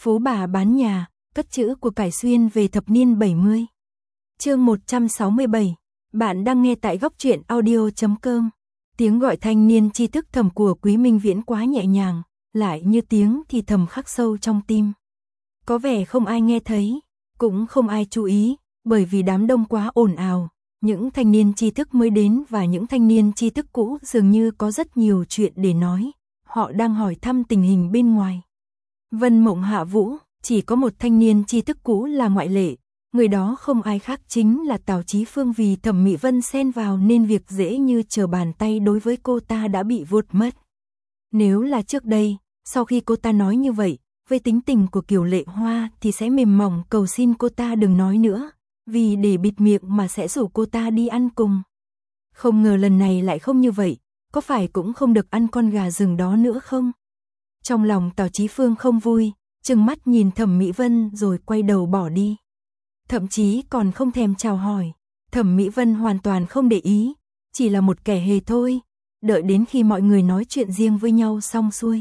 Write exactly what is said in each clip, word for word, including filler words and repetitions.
Phú bà bán nhà, cất chữ của cải xuyên về thập niên bảy mươi. Chương một trăm sáu mươi bảy. Bạn đang nghe tại góc truyện audio chấm com. Tiếng gọi thanh niên tri thức thầm của Quý Minh Viễn quá nhẹ nhàng, lại như tiếng thì thầm khắc sâu trong tim. Có vẻ không ai nghe thấy, cũng không ai chú ý, bởi vì đám đông quá ồn ào. Những thanh niên tri thức mới đến và những thanh niên tri thức cũ dường như có rất nhiều chuyện để nói. Họ đang hỏi thăm tình hình bên ngoài. Vân Mộng Hạ Vũ, chỉ có một thanh niên tri thức cũ là ngoại lệ. Người đó không ai khác chính là Tào Chí Phương, vì Thẩm Mỹ Vân xen vào nên việc dễ như trở bàn tay đối với cô ta đã bị vuột mất. Nếu là trước đây, sau khi cô ta nói như vậy, với tính tình của Kiều Lệ Hoa thì sẽ mềm mỏng cầu xin cô ta đừng nói nữa, vì để bịt miệng mà sẽ rủ cô ta đi ăn cùng. Không ngờ lần này lại không như vậy, có phải cũng không được ăn con gà rừng đó nữa không? Trong lòng Tào Chí Phương không vui, trừng mắt nhìn Thẩm Mỹ Vân rồi quay đầu bỏ đi. Thậm chí còn không thèm chào hỏi. Thẩm Mỹ Vân hoàn toàn không để ý, chỉ là một kẻ hề thôi. Đợi đến khi mọi người nói chuyện riêng với nhau xong xuôi,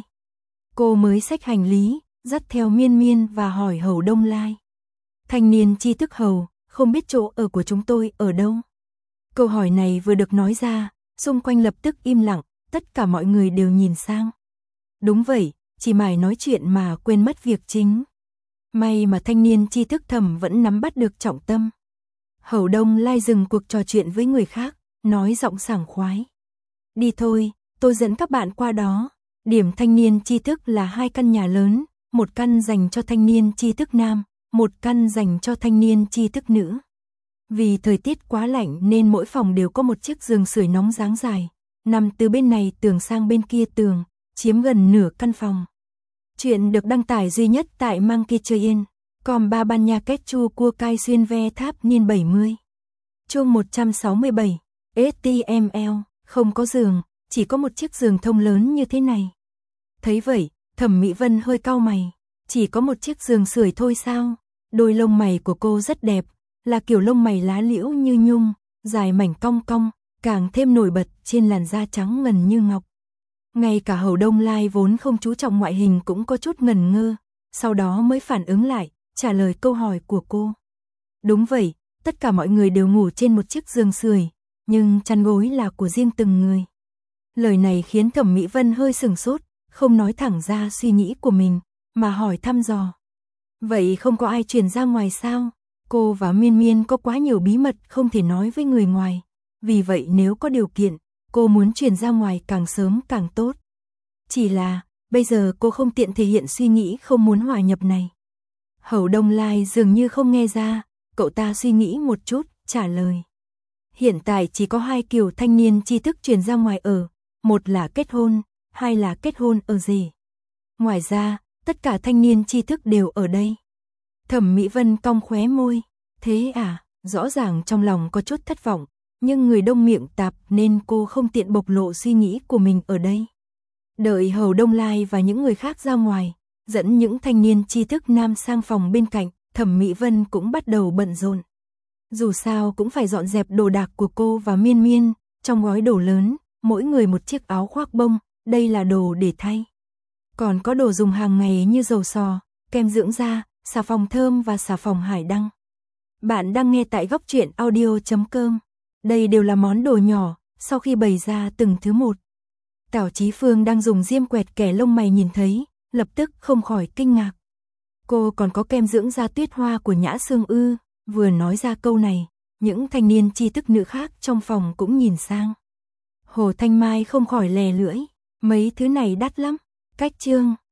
cô mới xách hành lý, dắt theo Miên Miên và hỏi Hầu Đông Lai. Thanh niên tri thức Hầu, không biết chỗ ở của chúng tôi ở đâu? Câu hỏi này vừa được nói ra, xung quanh lập tức im lặng, tất cả mọi người đều nhìn sang. Đúng vậy, chỉ mải nói chuyện mà quên mất việc chính. May mà thanh niên tri thức Thẩm vẫn nắm bắt được trọng tâm. Hầu Đông Lai dừng cuộc trò chuyện với người khác, nói giọng sảng khoái. Đi thôi, tôi dẫn các bạn qua đó. Điểm thanh niên tri thức là hai căn nhà lớn, một căn dành cho thanh niên tri thức nam, một căn dành cho thanh niên tri thức nữ. Vì thời tiết quá lạnh nên mỗi phòng đều có một chiếc giường sưởi nóng dáng dài, nằm từ bên này tường sang bên kia tường, chiếm gần nửa căn phòng. Chuyện được đăng tải duy nhất tại Monkey Train, còn ba ban nha kết chu cua cai xuyên ve tháp niên bảy mươi. Chương một trăm sáu mươi bảy. ét tê em lờ, không có giường, chỉ có một chiếc giường thông lớn như thế này. Thấy vậy, Thẩm Mỹ Vân hơi cau mày, chỉ có một chiếc giường sưởi thôi sao? Đôi lông mày của cô rất đẹp, là kiểu lông mày lá liễu như nhung, dài mảnh cong cong, càng thêm nổi bật trên làn da trắng ngần như ngọc. Ngay cả Hầu Đông Lai vốn không chú trọng ngoại hình cũng có chút ngần ngơ, sau đó mới phản ứng lại, trả lời câu hỏi của cô. Đúng vậy, tất cả mọi người đều ngủ trên một chiếc giường sưởi, nhưng chăn gối là của riêng từng người. Lời này khiến Thẩm Mỹ Vân hơi sửng sốt, không nói thẳng ra suy nghĩ của mình, mà hỏi thăm dò. Vậy không có ai truyền ra ngoài sao? Cô và Miên Miên có quá nhiều bí mật không thể nói với người ngoài, vì vậy nếu có điều kiện, cô muốn truyền ra ngoài càng sớm càng tốt. Chỉ là, bây giờ cô không tiện thể hiện suy nghĩ không muốn hòa nhập này. Hầu Đông Lai dường như không nghe ra, cậu ta suy nghĩ một chút, trả lời. Hiện tại chỉ có hai kiểu thanh niên tri thức truyền ra ngoài ở, một là kết hôn, hai là kết hôn ở rể. Ngoài ra, tất cả thanh niên tri thức đều ở đây. Thẩm Mỹ Vân cong khóe môi, thế à, rõ ràng trong lòng có chút thất vọng. Nhưng người đông miệng tạp nên cô không tiện bộc lộ suy nghĩ của mình ở đây. Đợi Hầu Đông Lai và những người khác ra ngoài, dẫn những thanh niên tri thức nam sang phòng bên cạnh, Thẩm Mỹ Vân cũng bắt đầu bận rộn. Dù sao cũng phải dọn dẹp đồ đạc của cô và Miên Miên, trong gói đồ lớn, mỗi người một chiếc áo khoác bông, đây là đồ để thay. Còn có đồ dùng hàng ngày như dầu sò, kem dưỡng da, xà phòng thơm và xà phòng hải đăng. Bạn đang nghe tại góc truyện audio chấm com. Đây đều là món đồ nhỏ, sau khi bày ra từng thứ một. Tào Chí Phương đang dùng diêm quẹt kẻ lông mày nhìn thấy, lập tức không khỏi kinh ngạc. Cô còn có kem dưỡng da tuyết hoa của Nhã Sương ư? Vừa nói ra câu này, những thanh niên tri thức nữ khác trong phòng cũng nhìn sang. Hồ Thanh Mai không khỏi lè lưỡi, mấy thứ này đắt lắm. Cách chương.